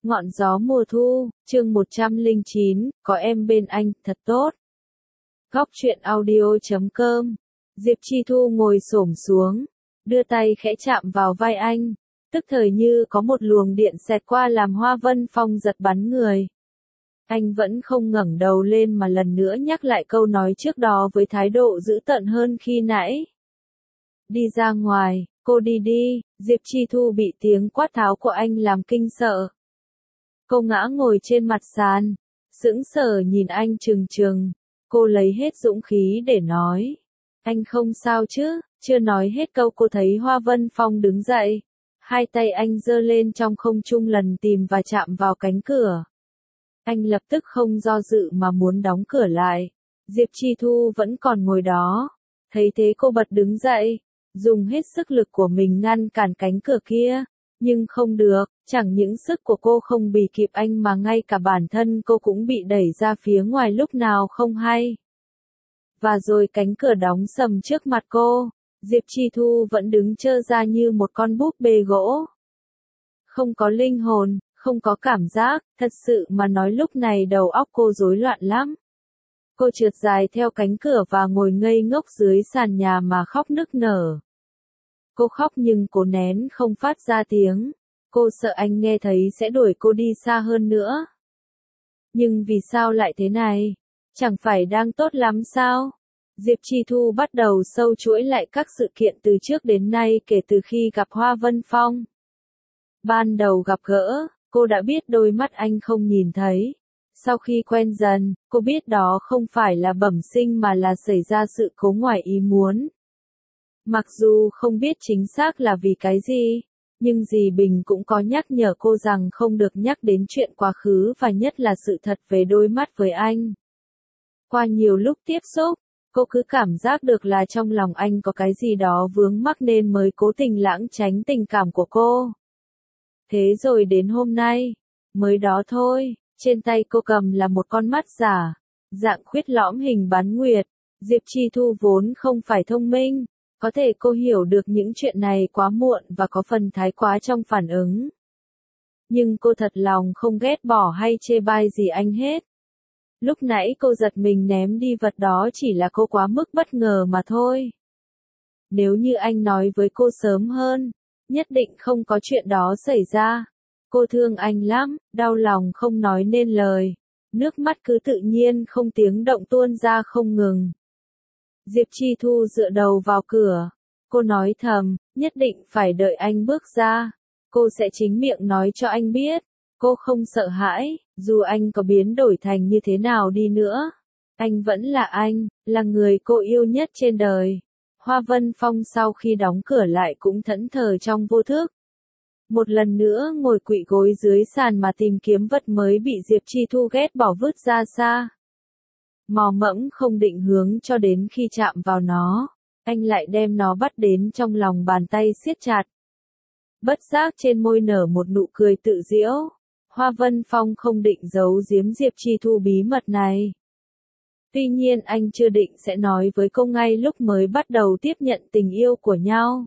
Ngọn gió mùa thu, chương 109, có em bên anh, thật tốt. Góc truyện audio.com. Diệp Chi Thu ngồi xổm xuống, đưa tay khẽ chạm vào vai anh, tức thời như có một luồng điện xẹt qua làm Hoa Vân Phong giật bắn người. Anh vẫn không ngẩng đầu lên mà lần nữa nhắc lại câu nói trước đó với thái độ dữ tợn hơn khi nãy. Đi ra ngoài, cô đi đi. Diệp Chi Thu bị tiếng quát tháo của anh làm kinh sợ. Cô ngã ngồi trên mặt sàn, sững sờ nhìn anh trừng trừng. Cô lấy hết dũng khí để nói. Anh không sao chứ? Chưa nói hết câu cô thấy Hoa Vân Phong đứng dậy. Hai tay anh giơ lên trong không trung lần tìm và chạm vào cánh cửa. Anh lập tức không do dự mà muốn đóng cửa lại. Diệp Chi Thu vẫn còn ngồi đó. Thấy thế cô bật đứng dậy, dùng hết sức lực của mình ngăn cản cánh cửa kia. Nhưng không được, chẳng những sức của cô không bì kịp anh mà ngay cả bản thân cô cũng bị đẩy ra phía ngoài lúc nào không hay. Và rồi cánh cửa đóng sầm trước mặt cô, Diệp Chi Thu vẫn đứng trơ ra như một con búp bê gỗ. Không có linh hồn, không có cảm giác, thật sự mà nói lúc này đầu óc cô rối loạn lắm. Cô trượt dài theo cánh cửa và ngồi ngây ngốc dưới sàn nhà mà khóc nức nở. Cô khóc nhưng cố nén không phát ra tiếng. Cô sợ anh nghe thấy sẽ đuổi cô đi xa hơn nữa. Nhưng vì sao lại thế này? Chẳng phải đang tốt lắm sao? Diệp Chi Thu bắt đầu sâu chuỗi lại các sự kiện từ trước đến nay kể từ khi gặp Hoa Vân Phong. Ban đầu gặp gỡ, cô đã biết đôi mắt anh không nhìn thấy. Sau khi quen dần, cô biết đó không phải là bẩm sinh mà là xảy ra sự cố ngoài ý muốn. Mặc dù không biết chính xác là vì cái gì, nhưng dì Bình cũng có nhắc nhở cô rằng không được nhắc đến chuyện quá khứ và nhất là sự thật về đôi mắt với anh. Qua nhiều lúc tiếp xúc, cô cứ cảm giác được là trong lòng anh có cái gì đó vướng mắc nên mới cố tình lãng tránh tình cảm của cô. Thế rồi đến hôm nay, mới đó thôi, trên tay cô cầm là một con mắt giả, dạng khuyết lõm hình bán nguyệt. Diệp Chi Thu vốn không phải thông minh. Có thể cô hiểu được những chuyện này quá muộn và có phần thái quá trong phản ứng. Nhưng cô thật lòng không ghét bỏ hay chê bai gì anh hết. Lúc nãy cô giật mình ném đi vật đó chỉ là cô quá mức bất ngờ mà thôi. Nếu như anh nói với cô sớm hơn, nhất định không có chuyện đó xảy ra. Cô thương anh lắm, đau lòng không nói nên lời. Nước mắt cứ tự nhiên không tiếng động tuôn ra không ngừng. Diệp Chi Thu dựa đầu vào cửa. Cô nói thầm, nhất định phải đợi anh bước ra. Cô sẽ chính miệng nói cho anh biết. Cô không sợ hãi, dù anh có biến đổi thành như thế nào đi nữa. Anh vẫn là anh, là người cô yêu nhất trên đời. Hoa Vân Phong sau khi đóng cửa lại cũng thẫn thờ trong vô thức. Một lần nữa ngồi quỵ gối dưới sàn mà tìm kiếm vật mới bị Diệp Chi Thu ghét bỏ vứt ra xa. Mò mẫm không định hướng cho đến khi chạm vào nó, anh lại đem nó bắt đến trong lòng bàn tay siết chặt. Bất giác trên môi nở một nụ cười tự giễu. Hoa Vân Phong không định giấu giếm Diệp Chi Thu bí mật này. Tuy nhiên anh chưa định sẽ nói với cô ngay lúc mới bắt đầu tiếp nhận tình yêu của nhau.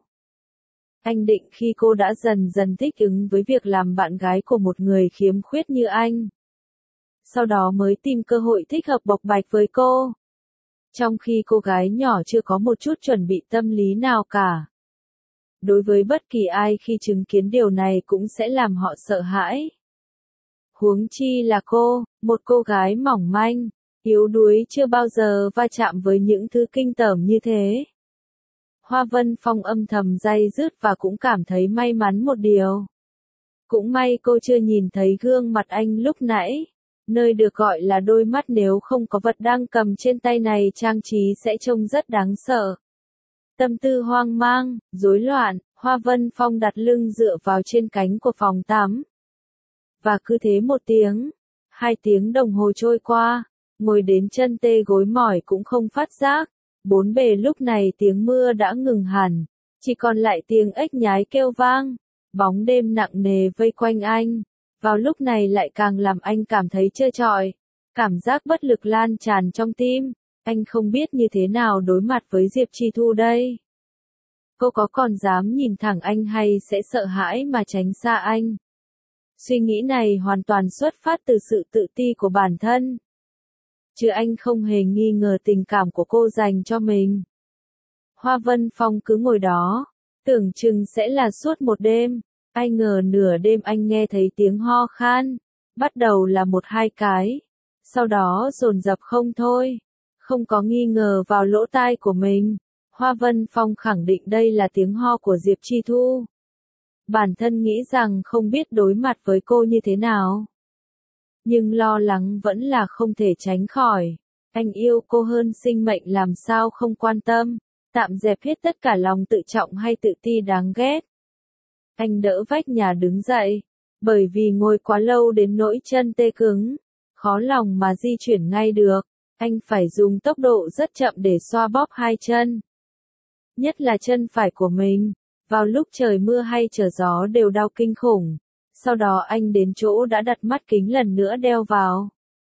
Anh định khi cô đã dần dần thích ứng với việc làm bạn gái của một người khiếm khuyết như anh. Sau đó mới tìm cơ hội thích hợp bộc bạch với cô. Trong khi cô gái nhỏ chưa có một chút chuẩn bị tâm lý nào cả. Đối với bất kỳ ai khi chứng kiến điều này cũng sẽ làm họ sợ hãi. Huống chi là cô, một cô gái mỏng manh, yếu đuối chưa bao giờ va chạm với những thứ kinh tởm như thế. Hoa Vân Phong âm thầm day dứt và cũng cảm thấy may mắn một điều. Cũng may cô chưa nhìn thấy gương mặt anh lúc nãy. Nơi được gọi là đôi mắt nếu không có vật đang cầm trên tay này trang trí sẽ trông rất đáng sợ. Tâm tư hoang mang, rối loạn, Hoa Vân Phong đặt lưng dựa vào trên cánh của phòng tắm. Và cứ thế 1 tiếng, 2 tiếng đồng hồ trôi qua, ngồi đến chân tê gối mỏi cũng không phát giác. Bốn bề lúc này tiếng mưa đã ngừng hẳn, chỉ còn lại tiếng ếch nhái kêu vang. Bóng đêm nặng nề vây quanh anh. Vào lúc này lại càng làm anh cảm thấy trơ trọi. Cảm giác bất lực lan tràn trong tim. Anh không biết như thế nào đối mặt với Diệp Chi Thu đây. Cô có còn dám nhìn thẳng anh hay sẽ sợ hãi mà tránh xa anh? Suy nghĩ này hoàn toàn xuất phát từ sự tự ti của bản thân. Chứ anh không hề nghi ngờ tình cảm của cô dành cho mình. Hoa Vân Phong cứ ngồi đó, tưởng chừng sẽ là suốt một đêm. Ai ngờ nửa đêm anh nghe thấy tiếng ho khan. Bắt đầu là 1-2 cái. Sau đó dồn dập không thôi. Không có nghi ngờ vào lỗ tai của mình. Hoa Vân Phong khẳng định đây là tiếng ho của Diệp Chi Thu. Bản thân nghĩ rằng không biết đối mặt với cô như thế nào. Nhưng lo lắng vẫn là không thể tránh khỏi. Anh yêu cô hơn sinh mệnh làm sao không quan tâm. Tạm dẹp hết tất cả lòng tự trọng hay tự ti đáng ghét. Anh đỡ vách nhà đứng dậy. Bởi vì ngồi quá lâu đến nỗi chân tê cứng. Khó lòng mà di chuyển ngay được. Anh phải dùng tốc độ rất chậm để xoa bóp hai chân. Nhất là chân phải của mình. Vào lúc trời mưa hay trở gió đều đau kinh khủng. Sau đó anh đến chỗ đã đặt mắt kính lần nữa đeo vào.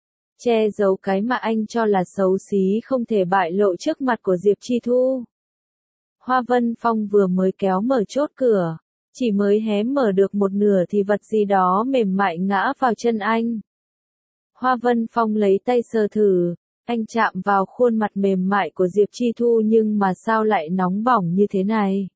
Che giấu cái mà anh cho là xấu xí không thể bại lộ trước mặt của Diệp Chi Thu. Hoa Vân Phong vừa mới kéo mở chốt cửa. Chỉ mới hé mở được một nửa thì vật gì đó mềm mại ngã vào chân anh. Hoa Vân Phong lấy tay sờ thử. Anh chạm vào khuôn mặt mềm mại của Diệp Chi Thu nhưng mà sao lại nóng bỏng như thế này.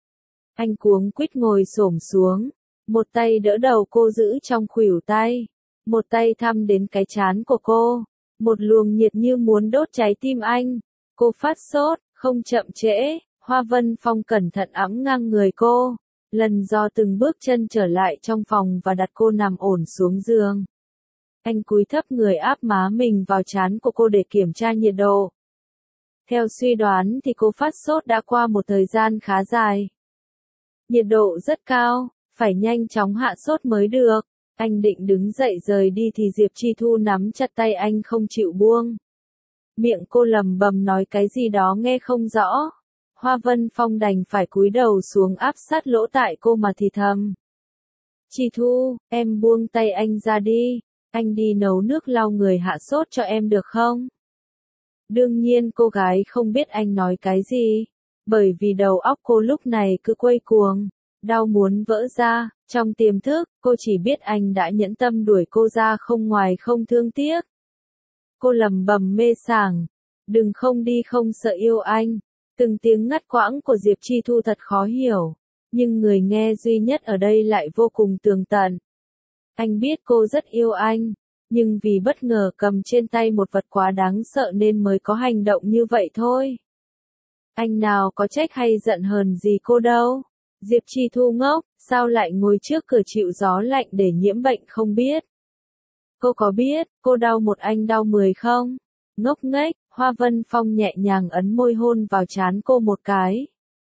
Anh cuống quýt ngồi xổm xuống. Một tay đỡ đầu cô giữ trong khuỷu tay. Một tay thăm đến cái trán của cô. Một luồng nhiệt như muốn đốt cháy tim anh. Cô phát sốt, không chậm trễ. Hoa Vân Phong cẩn thận ẵm ngang người cô. Lần do từng bước chân trở lại trong phòng và đặt cô nằm ổn xuống giường. Anh cúi thấp người áp má mình vào trán của cô để kiểm tra nhiệt độ. Theo suy đoán thì cô phát sốt đã qua một thời gian khá dài. Nhiệt độ rất cao, phải nhanh chóng hạ sốt mới được. Anh định đứng dậy rời đi thì Diệp Chi Thu nắm chặt tay anh không chịu buông. Miệng cô lầm bầm nói cái gì đó nghe không rõ. Hoa Vân Phong đành phải cúi đầu xuống áp sát lỗ tai cô mà thì thầm. Chi Thu, em buông tay anh ra đi. Anh đi nấu nước lau người hạ sốt cho em được không? Đương nhiên cô gái không biết anh nói cái gì. Bởi vì đầu óc cô lúc này cứ quay cuồng. Đau muốn vỡ ra. Trong tiềm thức, cô chỉ biết anh đã nhẫn tâm đuổi cô ra không ngoài không thương tiếc. Cô lầm bầm mê sảng. Đừng không đi không sợ yêu anh. Từng tiếng ngắt quãng của Diệp Chi Thu thật khó hiểu. Nhưng người nghe duy nhất ở đây lại vô cùng tường tận. Anh biết cô rất yêu anh. Nhưng vì bất ngờ cầm trên tay một vật quá đáng sợ nên mới có hành động như vậy thôi. Anh nào có trách hay giận hờn gì cô đâu. Diệp Chi Thu ngốc, sao lại ngồi trước cửa chịu gió lạnh để nhiễm bệnh không biết. Cô có biết, cô đau một anh đau 10 không? Ngốc nghếch, Hoa Vân Phong nhẹ nhàng ấn môi hôn vào trán cô một cái.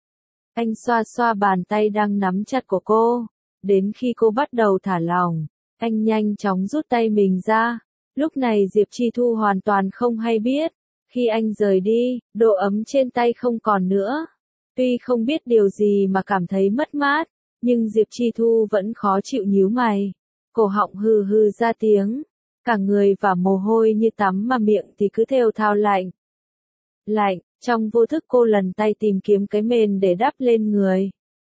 Anh xoa xoa bàn tay đang nắm chặt của cô. Đến khi cô bắt đầu thả lỏng, anh nhanh chóng rút tay mình ra. Lúc này Diệp Chi Thu hoàn toàn không hay biết. Khi anh rời đi, độ ấm trên tay không còn nữa. Tuy không biết điều gì mà cảm thấy mất mát, nhưng Diệp Chi Thu vẫn khó chịu nhíu mày. Cổ họng hừ hừ ra tiếng. Cả người và mồ hôi như tắm mà miệng thì cứ thều thào lạnh. Lạnh, trong vô thức cô lần tay tìm kiếm cái mền để đắp lên người.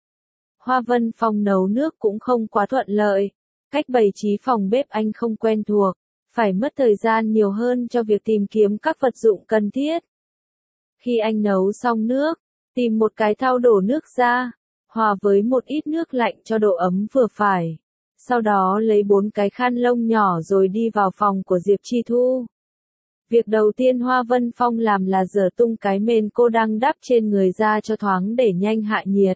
Hoa Vân Phong nấu nước cũng không quá thuận lợi. Cách bày trí phòng bếp anh không quen thuộc. Phải mất thời gian nhiều hơn cho việc tìm kiếm các vật dụng cần thiết. Khi anh nấu xong nước, tìm một cái thau đổ nước ra, hòa với một ít nước lạnh cho độ ấm vừa phải. Sau đó lấy 4 cái khăn lông nhỏ rồi đi vào phòng của Diệp Chi Thu. Việc đầu tiên Hoa Vân Phong làm là rửa tung cái mền cô đang đắp trên người ra cho thoáng để nhanh hạ nhiệt.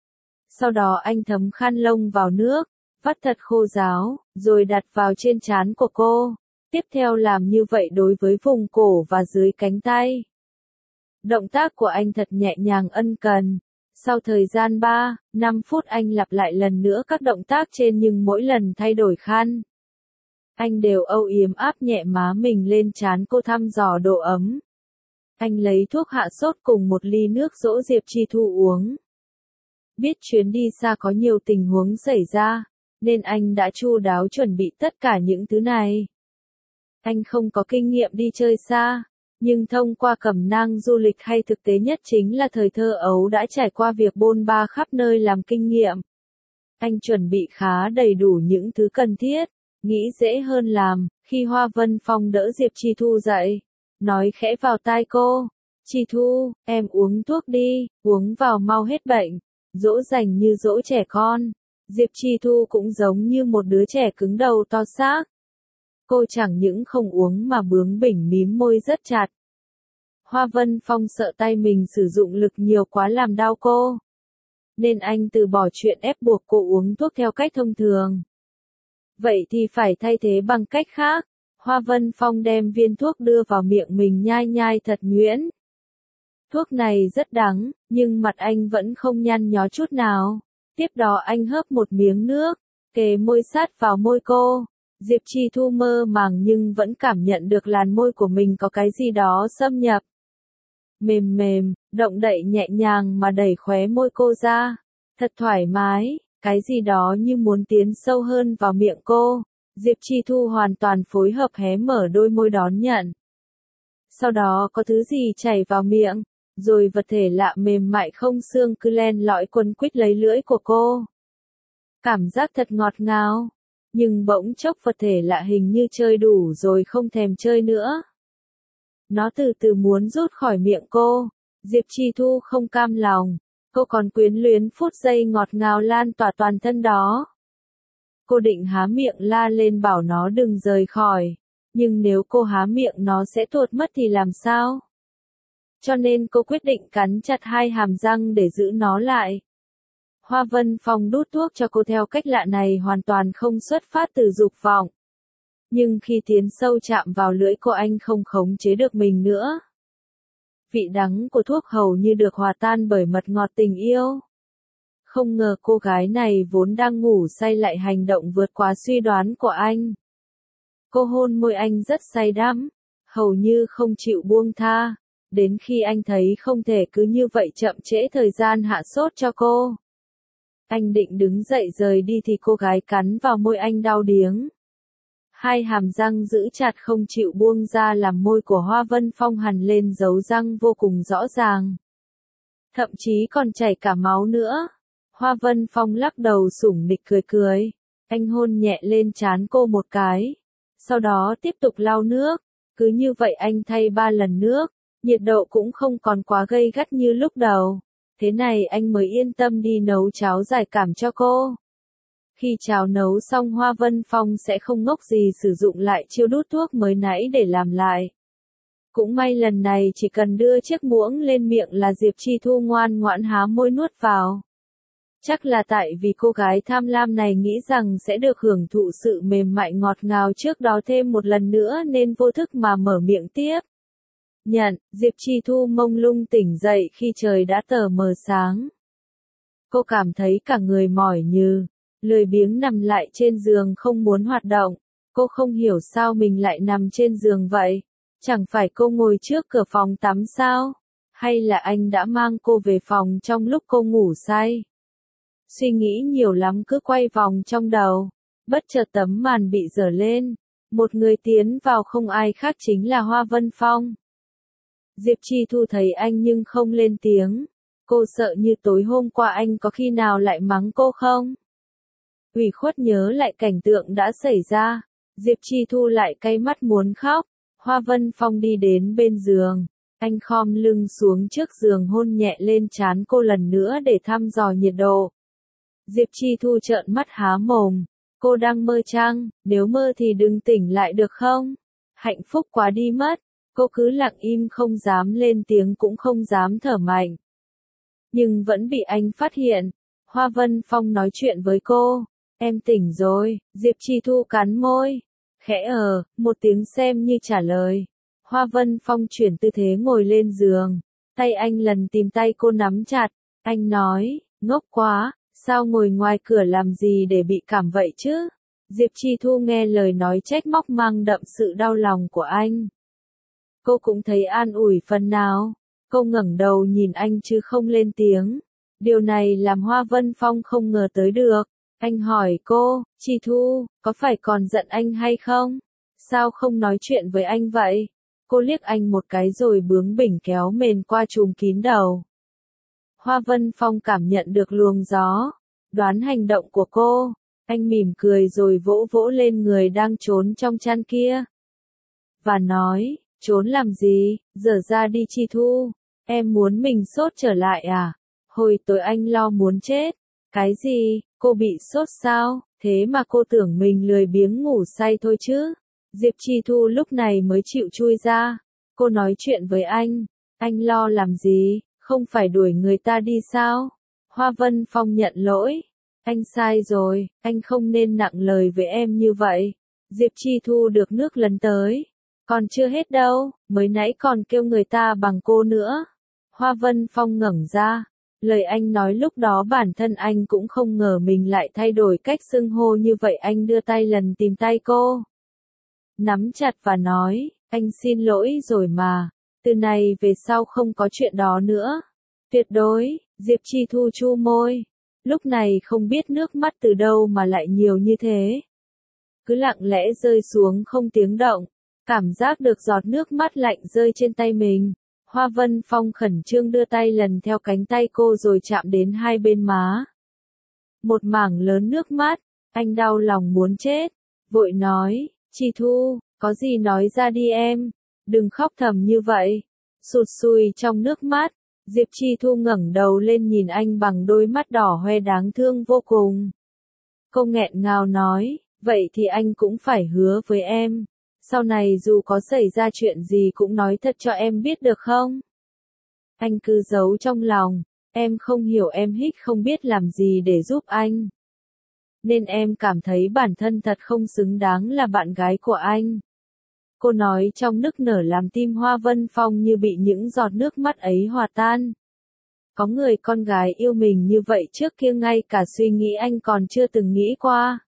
Sau đó anh thấm khăn lông vào nước, vắt thật khô ráo, rồi đặt vào trên trán của cô. Tiếp theo làm như vậy đối với vùng cổ và dưới cánh tay. Động tác của anh thật nhẹ nhàng ân cần. Sau thời gian 3-5 phút anh lặp lại lần nữa các động tác trên nhưng mỗi lần thay đổi khăn. Anh đều âu yếm áp nhẹ má mình lên trán cô thăm dò độ ấm. Anh lấy thuốc hạ sốt cùng một ly nước dỗ Diệp Chi Thu uống. Biết chuyến đi xa có nhiều tình huống xảy ra, nên anh đã chu đáo chuẩn bị tất cả những thứ này. Anh không có kinh nghiệm đi chơi xa, nhưng thông qua cẩm nang du lịch hay thực tế nhất chính là thời thơ ấu đã trải qua việc bôn ba khắp nơi làm kinh nghiệm. Anh chuẩn bị khá đầy đủ những thứ cần thiết, nghĩ dễ hơn làm, khi Hoa Vân Phong đỡ Diệp Chi Thu dậy, nói khẽ vào tai cô, Chi Thu, em uống thuốc đi, uống vào mau hết bệnh, dỗ dành như dỗ trẻ con. Diệp Chi Thu cũng giống như một đứa trẻ cứng đầu to xác. Cô chẳng những không uống mà bướng bỉnh mím môi rất chặt. Hoa Vân Phong sợ tay mình sử dụng lực nhiều quá làm đau cô, nên anh từ bỏ chuyện ép buộc cô uống thuốc theo cách thông thường. Vậy thì phải thay thế bằng cách khác. Hoa Vân Phong đem viên thuốc đưa vào miệng mình nhai nhai thật nhuyễn. Thuốc này rất đắng, nhưng mặt anh vẫn không nhăn nhó chút nào. Tiếp đó anh hớp một miếng nước, kề môi sát vào môi cô. Diệp Chi Thu mơ màng nhưng vẫn cảm nhận được làn môi của mình có cái gì đó xâm nhập. Mềm mềm, động đậy nhẹ nhàng mà đẩy khóe môi cô ra. Thật thoải mái, cái gì đó như muốn tiến sâu hơn vào miệng cô. Diệp Chi Thu hoàn toàn phối hợp hé mở đôi môi đón nhận. Sau đó có thứ gì chảy vào miệng, rồi vật thể lạ mềm mại không xương cứ len lỏi quấn quýt lấy lưỡi của cô. Cảm giác thật ngọt ngào, nhưng bỗng chốc vật thể lạ hình như chơi đủ rồi không thèm chơi nữa. Nó từ từ muốn rút khỏi miệng cô. Diệp Chi Thu không cam lòng, cô còn quyến luyến phút giây ngọt ngào lan tỏa toàn thân đó. Cô định há miệng la lên bảo nó đừng rời khỏi, nhưng nếu cô há miệng nó sẽ tuột mất thì làm sao? Cho nên cô quyết định cắn chặt hai hàm răng để giữ nó lại. Hoa Vân Phong đút thuốc cho cô theo cách lạ này hoàn toàn không xuất phát từ dục vọng. Nhưng khi tiến sâu chạm vào lưỡi cô anh không khống chế được mình nữa. Vị đắng của thuốc hầu như được hòa tan bởi mật ngọt tình yêu. Không ngờ cô gái này vốn đang ngủ say lại hành động vượt quá suy đoán của anh. Cô hôn môi anh rất say đắm, hầu như không chịu buông tha, đến khi anh thấy không thể cứ như vậy chậm trễ thời gian hạ sốt cho cô. Anh định đứng dậy rời đi thì cô gái cắn vào môi anh đau điếng. Hai hàm răng giữ chặt không chịu buông ra làm môi của Hoa Vân Phong hằn lên dấu răng vô cùng rõ ràng. Thậm chí còn chảy cả máu nữa. Hoa Vân Phong lắc đầu sủng nịch cười cười. Anh hôn nhẹ lên trán cô một cái. Sau đó tiếp tục lau nước. Cứ như vậy anh thay 3 lần nước. Nhiệt độ cũng không còn quá gay gắt như lúc đầu. Thế này anh mới yên tâm đi nấu cháo giải cảm cho cô. Khi cháo nấu xong Hoa Vân Phong sẽ không ngốc gì sử dụng lại chiêu đút thuốc mới nãy để làm lại. Cũng may lần này chỉ cần đưa chiếc muỗng lên miệng là Diệp Chi Thu ngoan ngoãn há môi nuốt vào. Chắc là tại vì cô gái tham lam này nghĩ rằng sẽ được hưởng thụ sự mềm mại ngọt ngào trước đó thêm một lần nữa nên vô thức mà mở miệng tiếp. Diệp Chi Thu mông lung tỉnh dậy khi trời đã tờ mờ sáng. Cô cảm thấy cả người mỏi nhừ, lười biếng nằm lại trên giường không muốn hoạt động. Cô không hiểu sao mình lại nằm trên giường vậy. Chẳng phải cô ngồi trước cửa phòng tắm sao? Hay là anh đã mang cô về phòng trong lúc cô ngủ say? Suy nghĩ nhiều lắm cứ quay vòng trong đầu. Bất chợt tấm màn bị dở lên. Một người tiến vào không ai khác chính là Hoa Vân Phong. Diệp Chi Thu thấy anh nhưng không lên tiếng. Cô sợ như tối hôm qua anh có khi nào lại mắng cô không? Ủy khuất nhớ lại cảnh tượng đã xảy ra. Diệp Chi Thu lại cay mắt muốn khóc. Hoa Vân Phong đi đến bên giường. Anh khom lưng xuống trước giường hôn nhẹ lên trán cô lần nữa để thăm dò nhiệt độ. Diệp Chi Thu trợn mắt há mồm. Cô đang mơ chăng? Nếu mơ thì đừng tỉnh lại được không? Hạnh phúc quá đi mất. Cô cứ lặng im không dám lên tiếng cũng không dám thở mạnh. Nhưng vẫn bị anh phát hiện. Hoa Vân Phong nói chuyện với cô. Em tỉnh rồi. Diệp Chi Thu cắn môi. Khẽ một tiếng xem như trả lời. Hoa Vân Phong chuyển tư thế ngồi lên giường. Tay anh lần tìm tay cô nắm chặt. Anh nói, ngốc quá, sao ngồi ngoài cửa làm gì để bị cảm vậy chứ? Diệp Chi Thu nghe lời nói trách móc mang đậm sự đau lòng của anh. Cô cũng thấy an ủi phần nào. Cô ngẩng đầu nhìn anh chứ không lên tiếng. Điều này làm Hoa Vân Phong không ngờ tới được. Anh hỏi cô, Chi Thu, có phải còn giận anh hay không? Sao không nói chuyện với anh vậy? Cô liếc anh một cái rồi bướng bỉnh kéo mền qua trùm kín đầu. Hoa Vân Phong cảm nhận được luồng gió. Đoán hành động của cô, anh mỉm cười rồi vỗ vỗ lên người đang trốn trong chăn kia. Và nói, trốn làm gì, dở ra đi Chi Thu, em muốn mình sốt trở lại à? Hồi tối anh lo muốn chết. Cái gì, cô bị sốt sao, thế mà cô tưởng mình lười biếng ngủ say thôi chứ. Diệp Chi Thu lúc này mới chịu chui ra. Cô nói chuyện với anh lo làm gì, không phải đuổi người ta đi sao? Hoa Vân Phong nhận lỗi. Anh sai rồi, anh không nên nặng lời với em như vậy. Diệp Chi Thu được nước lấn tới. Còn chưa hết đâu, mới nãy còn kêu người ta bằng cô nữa. Hoa Vân Phong ngẩng ra. Lời anh nói lúc đó bản thân anh cũng không ngờ mình lại thay đổi cách xưng hô như vậy. Anh đưa tay lần tìm tay cô. Nắm chặt và nói, anh xin lỗi rồi mà. Từ này về sau không có chuyện đó nữa. Tuyệt đối, Diệp Chi Thu chu môi. Lúc này không biết nước mắt từ đâu mà lại nhiều như thế. Cứ lặng lẽ rơi xuống không tiếng động. Cảm giác được giọt nước mắt lạnh rơi trên tay mình. Hoa Vân Phong khẩn trương đưa tay lần theo cánh tay cô rồi chạm đến hai bên má. Một mảng lớn nước mắt, anh đau lòng muốn chết. Vội nói, Chi Thu, có gì nói ra đi em. Đừng khóc thầm như vậy. Sụt sùi trong nước mắt. Diệp Chi Thu ngẩng đầu lên nhìn anh bằng đôi mắt đỏ hoe đáng thương vô cùng. Cô nghẹn ngào nói, vậy thì anh cũng phải hứa với em. Sau này dù có xảy ra chuyện gì cũng nói thật cho em biết được không? Anh cứ giấu trong lòng, em không hiểu em hít không biết làm gì để giúp anh. Nên em cảm thấy bản thân thật không xứng đáng là bạn gái của anh. Cô nói trong nức nở làm tim Hoa Vân Phong như bị những giọt nước mắt ấy hòa tan. Có người con gái yêu mình như vậy trước kia ngay cả suy nghĩ anh còn chưa từng nghĩ qua.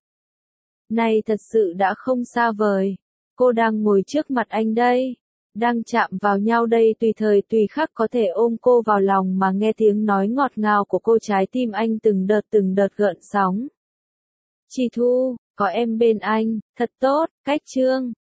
Này thật sự đã không xa vời. Cô đang ngồi trước mặt anh đây. Đang chạm vào nhau đây tùy thời tùy khắc có thể ôm cô vào lòng mà nghe tiếng nói ngọt ngào của cô trái tim anh từng đợt gợn sóng. Chi Thu, có em bên anh, thật tốt, cách chương.